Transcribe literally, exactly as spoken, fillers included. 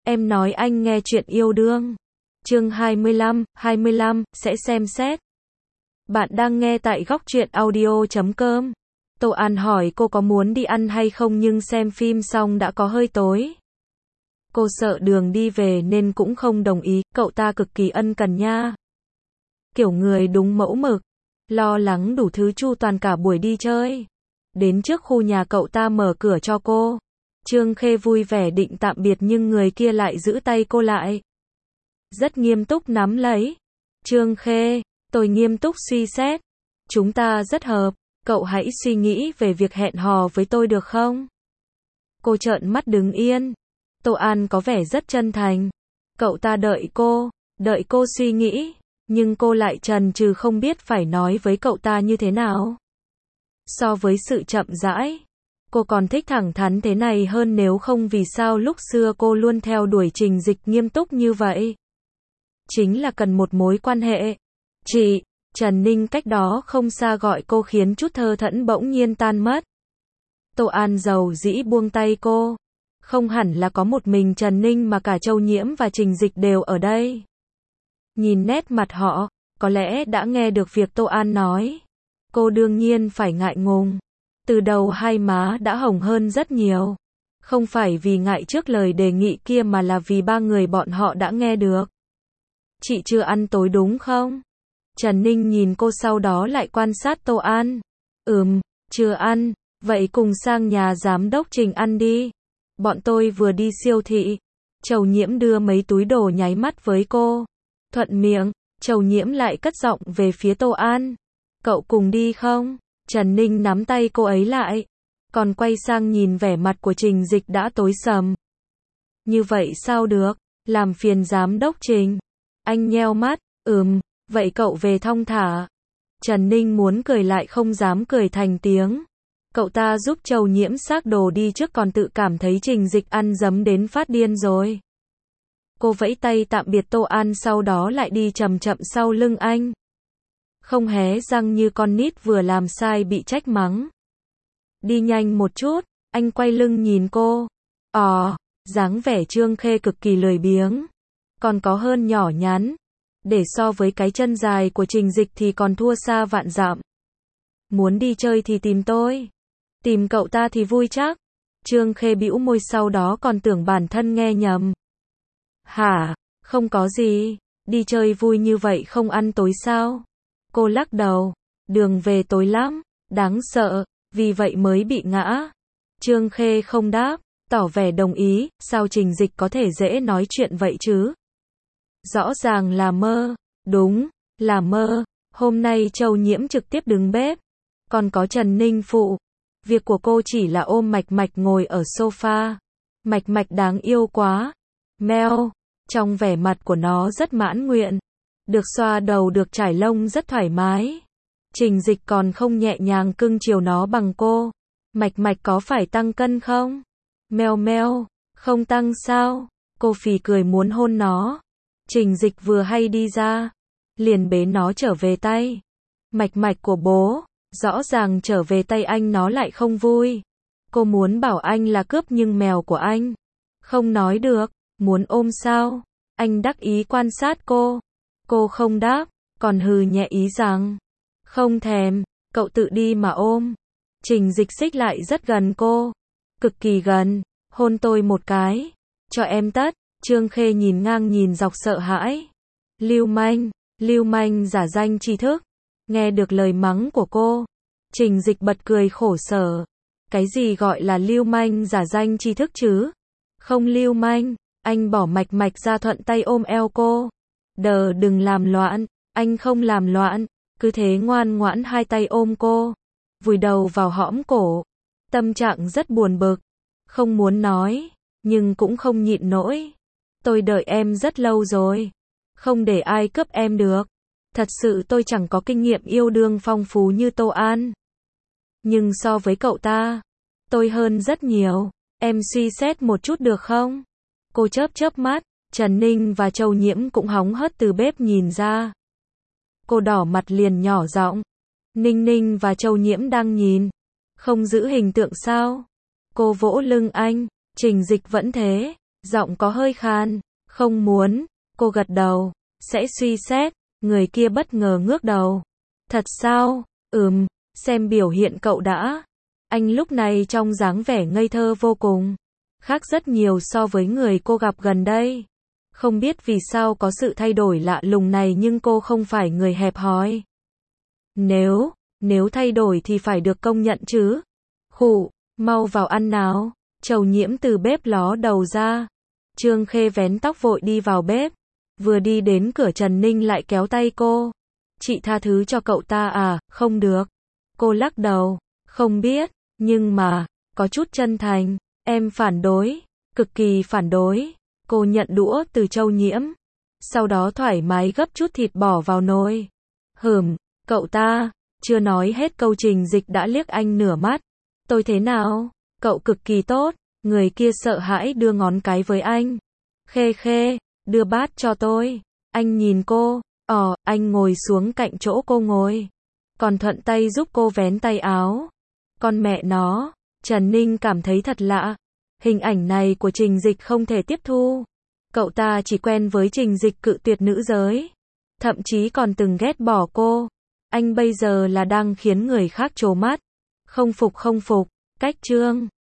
Em nói anh nghe chuyện yêu đương. Chương hai mươi lăm, hai mươi lăm, sẽ xem xét. Bạn đang nghe tại góc truyện audio chấm com. Tô An hỏi cô có muốn đi ăn hay không nhưng xem phim xong đã có hơi tối. Cô sợ đường đi về nên cũng không đồng ý, cậu ta cực kỳ ân cần nha. Kiểu người đúng mẫu mực, lo lắng đủ thứ chu toàn cả buổi đi chơi. Đến trước khu nhà cậu ta mở cửa cho cô. Trương Khê vui vẻ định tạm biệt nhưng người kia lại giữ tay cô lại. Rất nghiêm túc nắm lấy. Trương Khê, tôi nghiêm túc suy xét. Chúng ta rất hợp, cậu hãy suy nghĩ về việc hẹn hò với tôi được không? Cô trợn mắt đứng yên. Tô An có vẻ rất chân thành. Cậu ta đợi cô, đợi cô suy nghĩ, nhưng cô lại chần chừ không biết phải nói với cậu ta như thế nào. So với sự chậm rãi, cô còn thích thẳng thắn thế này hơn, nếu không vì sao lúc xưa cô luôn theo đuổi Trình Dịch nghiêm túc như vậy. Chính là cần một mối quan hệ. Chị, Trần Ninh cách đó không xa gọi cô khiến chút thơ thẫn bỗng nhiên tan mất. Tô An dầu dĩ buông tay cô. Không hẳn là có một mình Trần Ninh mà cả Châu Nhiễm và Trình Dịch đều ở đây. Nhìn nét mặt họ, có lẽ đã nghe được việc Tô An nói. Cô đương nhiên phải ngại ngùng. Từ đầu hai má đã hồng hơn rất nhiều. Không phải vì ngại trước lời đề nghị kia mà là vì ba người bọn họ đã nghe được. Chị chưa ăn tối đúng không? Trần Ninh nhìn cô sau đó lại quan sát Tô An. Ừm, chưa ăn, vậy cùng sang nhà giám đốc Trình ăn đi. Bọn tôi vừa đi siêu thị. Châu Nhiễm đưa mấy túi đồ nháy mắt với cô. Thuận miệng, Châu Nhiễm lại cất giọng về phía Tô An. Cậu cùng đi không? Trần Ninh nắm tay cô ấy lại. Còn quay sang nhìn vẻ mặt của Trình Dịch đã tối sầm. Như vậy sao được? Làm phiền giám đốc Trình. Anh nheo mắt. Ừm, vậy cậu về thong thả. Trần Ninh muốn cười lại không dám cười thành tiếng. Cậu ta giúp Châu Nhiễm xách đồ đi trước còn tự cảm thấy Trình Dịch ăn dấm đến phát điên rồi. Cô vẫy tay tạm biệt Tô An sau đó lại đi chậm chậm sau lưng anh. Không hé răng như con nít vừa làm sai bị trách mắng. Đi nhanh một chút, anh quay lưng nhìn cô. Ồ, dáng vẻ Trương Khê cực kỳ lười biếng. Còn có hơn nhỏ nhắn. Để so với cái chân dài của Trình Dịch thì còn thua xa vạn dặm. Muốn đi chơi thì tìm tôi. Tìm cậu ta thì vui chắc. Trương Khê bĩu môi sau đó còn tưởng bản thân nghe nhầm. Hả, không có gì. Đi chơi vui như vậy không ăn tối sao? Cô lắc đầu. Đường về tối lắm, đáng sợ, vì vậy mới bị ngã. Trương Khê không đáp, tỏ vẻ đồng ý. Sao Trình Dịch có thể dễ nói chuyện vậy chứ? Rõ ràng là mơ. Đúng, là mơ. Hôm nay Châu Nhiễm trực tiếp đứng bếp. Còn có Trần Ninh phụ. Việc của cô chỉ là ôm Mạch Mạch ngồi ở sofa. Mạch Mạch đáng yêu quá. Meo. Trong vẻ mặt của nó rất mãn nguyện. Được xoa đầu được trải lông rất thoải mái. Trình Dịch còn không nhẹ nhàng cưng chiều nó bằng cô. Mạch Mạch có phải tăng cân không? Meo meo. Không tăng sao? Cô phì cười muốn hôn nó. Trình Dịch vừa hay đi ra. Liền bế nó trở về tay. Mạch Mạch của bố. Rõ ràng trở về tay anh nó lại không vui. Cô muốn bảo anh là cướp nhưng mèo của anh. Không nói được. Muốn ôm sao? Anh đắc ý quan sát cô. Cô không đáp. Còn hừ nhẹ ý rằng. Không thèm. Cậu tự đi mà ôm. Trình Dịch xích lại rất gần cô. Cực kỳ gần. Hôn tôi một cái. Cho em tất. Trương Khê nhìn ngang nhìn dọc sợ hãi. Lưu manh. Lưu manh giả danh tri thức. Nghe được lời mắng của cô. Trình Dịch bật cười khổ sở. Cái gì gọi là lưu manh giả danh tri thức chứ? Không lưu manh. Anh bỏ Mạch Mạch ra thuận tay ôm eo cô. Đờ đừng làm loạn. Anh không làm loạn. Cứ thế ngoan ngoãn hai tay ôm cô. Vùi đầu vào hõm cổ. Tâm trạng rất buồn bực. Không muốn nói. Nhưng cũng không nhịn nổi. Tôi đợi em rất lâu rồi. Không để ai cướp em được. Thật sự tôi chẳng có kinh nghiệm yêu đương phong phú như Tô An. Nhưng so với cậu ta, tôi hơn rất nhiều. Em suy xét một chút được không? Cô chớp chớp mắt. Trần Ninh và Châu Nhiễm cũng hóng hớt từ bếp nhìn ra. Cô đỏ mặt liền nhỏ giọng. Ninh Ninh và Châu Nhiễm đang nhìn. Không giữ hình tượng sao? Cô vỗ lưng anh. Trình Dịch vẫn thế. Giọng có hơi khan. Không muốn. Cô gật đầu. Sẽ suy xét. Người kia bất ngờ ngước đầu. Thật sao? Ừm, xem biểu hiện cậu đã. Anh lúc này trong dáng vẻ ngây thơ vô cùng. Khác rất nhiều so với người cô gặp gần đây. Không biết vì sao có sự thay đổi lạ lùng này nhưng cô không phải người hẹp hòi. Nếu, nếu thay đổi thì phải được công nhận chứ. Khụ, mau vào ăn nào. Trầu Nhiễm từ bếp ló đầu ra. Trương Khê vén tóc vội đi vào bếp. Vừa đi đến cửa Trần Ninh lại kéo tay cô. Chị tha thứ cho cậu ta à, không được. Cô lắc đầu, không biết, nhưng mà, có chút chân thành, em phản đối, cực kỳ phản đối. Cô nhận đũa từ Châu Nhiễm. Sau đó thoải mái gấp chút thịt bỏ vào nồi. Hửm, cậu ta, chưa nói hết câu Trình Dịch đã liếc anh nửa mắt. Tôi thế nào? Cậu cực kỳ tốt. Người kia sợ hãi đưa ngón cái với anh. Khê Khê, đưa bát cho tôi. Anh nhìn cô, ồ, anh ngồi xuống cạnh chỗ cô ngồi. Còn thuận tay giúp cô vén tay áo. Con mẹ nó, Trần Ninh cảm thấy thật lạ. Hình ảnh này của Trình Dịch không thể tiếp thu. Cậu ta chỉ quen với Trình Dịch cự tuyệt nữ giới. Thậm chí còn từng ghét bỏ cô. Anh bây giờ là đang khiến người khác trố mắt. Không phục không phục, cách Trương